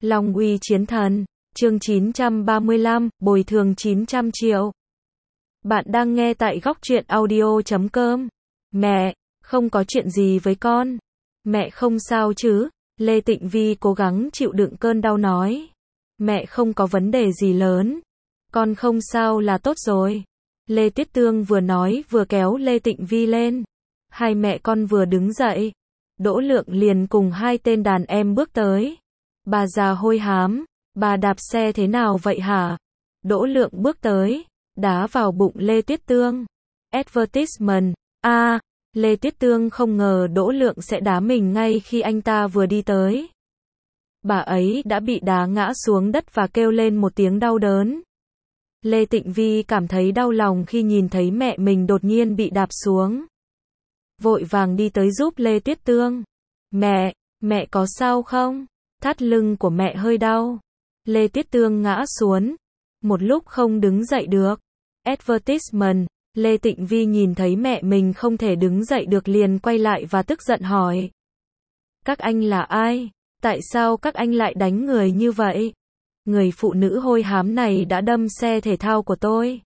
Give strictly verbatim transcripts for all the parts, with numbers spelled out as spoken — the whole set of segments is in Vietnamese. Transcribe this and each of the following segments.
Long uy chiến thần, chương chín trăm ba mươi lăm, bồi thường chín trăm triệu. Bạn đang nghe tại góc truyện audio chấm com. Mẹ, không có chuyện gì với con. Mẹ không sao chứ? Lê Tịnh Vi cố gắng chịu đựng cơn đau nói. Mẹ không có vấn đề gì lớn. Con không sao là tốt rồi. Lê Tiết Tương vừa nói vừa kéo Lê Tịnh Vi lên. Hai mẹ con vừa đứng dậy. Đỗ Lượng liền cùng hai tên đàn em bước tới. Bà già hôi hám, bà đạp xe thế nào vậy hả? Đỗ Lượng bước tới, đá vào bụng Lê Tiết Tương. Advertisement, a à, Lê Tiết Tương không ngờ Đỗ Lượng sẽ đá mình ngay khi anh ta vừa đi tới. Bà ấy đã bị đá ngã xuống đất và kêu lên một tiếng đau đớn. Lê Tịnh Vi cảm thấy đau lòng khi nhìn thấy mẹ mình đột nhiên bị đạp xuống. Vội vàng đi tới giúp Lê Tiết Tương. Mẹ, mẹ có sao không? Thắt lưng của mẹ hơi đau. Lê Tiết Tương ngã xuống. Một lúc không đứng dậy được. Advertisement, Lê Tịnh Vi nhìn thấy mẹ mình không thể đứng dậy được liền quay lại và tức giận hỏi. Các anh là ai? Tại sao các anh lại đánh người như vậy? Người phụ nữ hôi hám này đã đâm xe thể thao của tôi.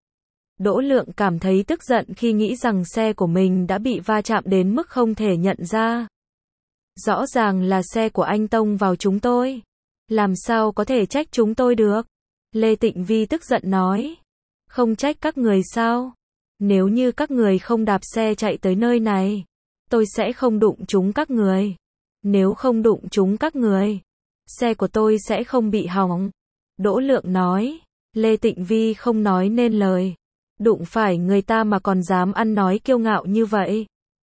Đỗ Lượng cảm thấy tức giận khi nghĩ rằng xe của mình đã bị va chạm đến mức không thể nhận ra. Rõ ràng là xe của anh tông vào chúng tôi. Làm sao có thể trách chúng tôi được? Lê Tịnh Vi tức giận nói. Không trách các người sao? Nếu như các người không đạp xe chạy tới nơi này, tôi sẽ không đụng trúng các người. Nếu không đụng trúng các người, xe của tôi sẽ không bị hỏng. Đỗ Lượng nói. Lê Tịnh Vi không nói nên lời. Đụng phải người ta mà còn dám ăn nói kiêu ngạo như vậy.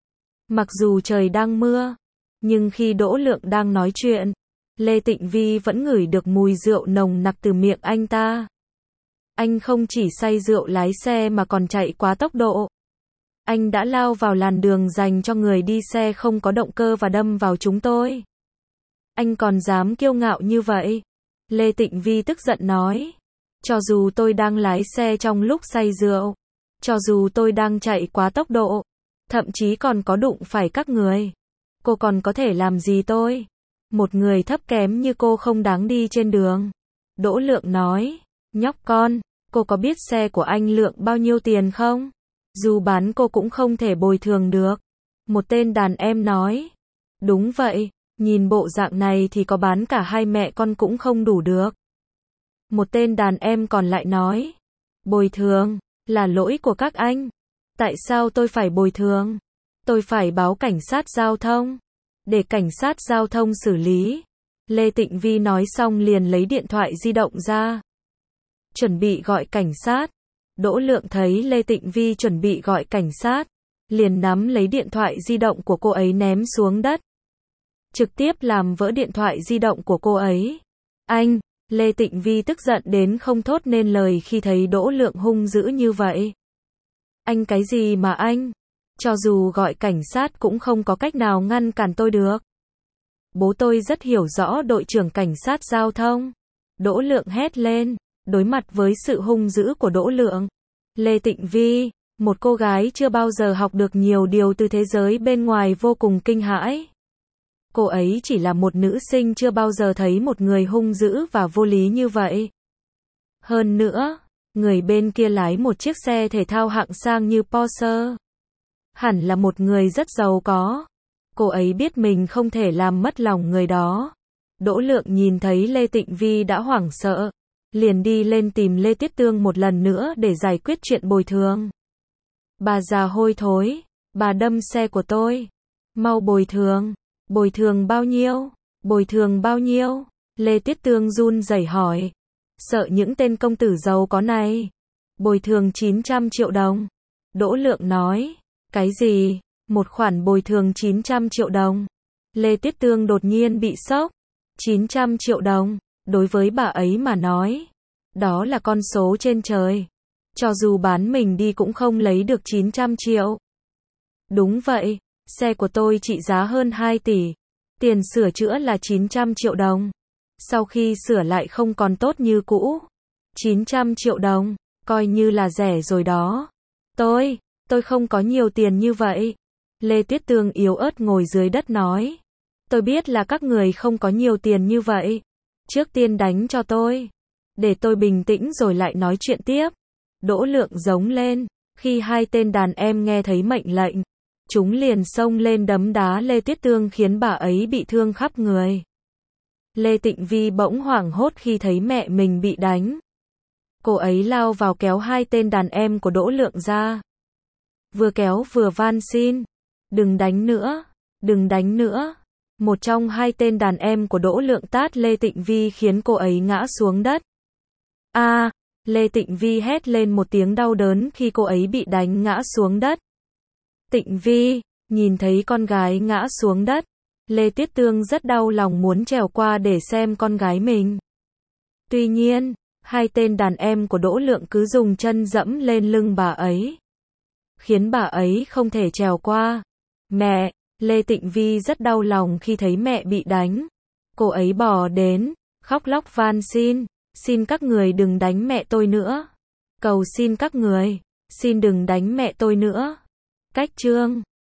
Mặc dù trời đang mưa, nhưng khi Đỗ Lượng đang nói chuyện, Lê Tịnh Vi vẫn ngửi được mùi rượu nồng nặc từ miệng anh ta. Anh không chỉ say rượu lái xe mà còn chạy quá tốc độ. Anh đã lao vào làn đường dành cho người đi xe không có động cơ và đâm vào chúng tôi. Anh còn dám kiêu ngạo như vậy? Lê Tịnh Vi tức giận nói. Cho dù tôi đang lái xe trong lúc say rượu, cho dù tôi đang chạy quá tốc độ, thậm chí còn có đụng phải các người, cô còn có thể làm gì tôi? Một người thấp kém như cô không đáng đi trên đường. Đỗ Lượng nói. Nhóc con, cô có biết xe của anh Lượng bao nhiêu tiền không? Dù bán cô cũng không thể bồi thường được. Một tên đàn em nói. Đúng vậy, nhìn bộ dạng này thì có bán cả hai mẹ con cũng không đủ được. Một tên đàn em còn lại nói. Bồi thường, là lỗi của các anh. Tại sao tôi phải bồi thường? Tôi phải báo cảnh sát giao thông. Để cảnh sát giao thông xử lý. Lê Tịnh Vi nói xong liền lấy điện thoại di động ra. Chuẩn bị gọi cảnh sát. Đỗ Lượng thấy Lê Tịnh Vi chuẩn bị gọi cảnh sát, liền nắm lấy điện thoại di động của cô ấy ném xuống đất. Trực tiếp làm vỡ điện thoại di động của cô ấy. Anh, Lê Tịnh Vi tức giận đến không thốt nên lời khi thấy Đỗ Lượng hung dữ như vậy. Anh cái gì mà anh? Cho dù gọi cảnh sát cũng không có cách nào ngăn cản tôi được. Bố tôi rất hiểu rõ đội trưởng cảnh sát giao thông. Đỗ Lượng hét lên, đối mặt với sự hung dữ của Đỗ Lượng. Lê Tịnh Vi, một cô gái chưa bao giờ học được nhiều điều từ thế giới bên ngoài vô cùng kinh hãi. Cô ấy chỉ là một nữ sinh chưa bao giờ thấy một người hung dữ và vô lý như vậy. Hơn nữa, người bên kia lái một chiếc xe thể thao hạng sang như Porsche. Hẳn là một người rất giàu có. Cô ấy biết mình không thể làm mất lòng người đó. Đỗ Lượng nhìn thấy Lê Tịnh Vi đã hoảng sợ, liền đi lên tìm Lê Tiết Tương một lần nữa để giải quyết chuyện bồi thường. Bà già hôi thối, bà đâm xe của tôi. Mau bồi thường. Bồi thường bao nhiêu? Bồi thường bao nhiêu? Lê Tiết Tương run rẩy hỏi. Sợ những tên công tử giàu có này. Bồi thường chín trăm triệu đồng. Đỗ Lượng nói. Cái gì? Một khoản bồi thường chín trăm triệu đồng. Lê Tiết Tương đột nhiên bị sốc. chín trăm triệu đồng, đối với bà ấy mà nói, đó là con số trên trời. Cho dù bán mình đi cũng không lấy được chín trăm triệu. Đúng vậy, xe của tôi trị giá hơn hai tỷ. Tiền sửa chữa là chín trăm triệu đồng. Sau khi sửa lại không còn tốt như cũ. chín trăm triệu đồng, coi như là rẻ rồi đó. Tôi, tôi không có nhiều tiền như vậy. Lê Tiết Tương yếu ớt ngồi dưới đất nói. Tôi biết là các người không có nhiều tiền như vậy. Trước tiên đánh cho tôi. Để tôi bình tĩnh rồi lại nói chuyện tiếp. Đỗ Lượng giống lên. Khi hai tên đàn em nghe thấy mệnh lệnh, chúng liền xông lên đấm đá Lê Tuyết Tương khiến bà ấy bị thương khắp người. Lê Tịnh Vi bỗng hoảng hốt khi thấy mẹ mình bị đánh. Cô ấy lao vào kéo hai tên đàn em của Đỗ Lượng ra. Vừa kéo vừa van xin. Đừng đánh nữa, đừng đánh nữa. Một trong hai tên đàn em của Đỗ Lượng tát Lê Tịnh Vi khiến cô ấy ngã xuống đất. A, à, Lê Tịnh Vi hét lên một tiếng đau đớn khi cô ấy bị đánh ngã xuống đất. Tịnh Vi, nhìn thấy con gái ngã xuống đất, Lê Tuyết Tương rất đau lòng muốn trèo qua để xem con gái mình. Tuy nhiên, hai tên đàn em của Đỗ Lượng cứ dùng chân dẫm lên lưng bà ấy, khiến bà ấy không thể trèo qua. Mẹ, Lê Tịnh Vi rất đau lòng khi thấy mẹ bị đánh. Cô ấy bò đến, khóc lóc van xin, xin các người đừng đánh mẹ tôi nữa. Cầu xin các người, xin đừng đánh mẹ tôi nữa. Cách chương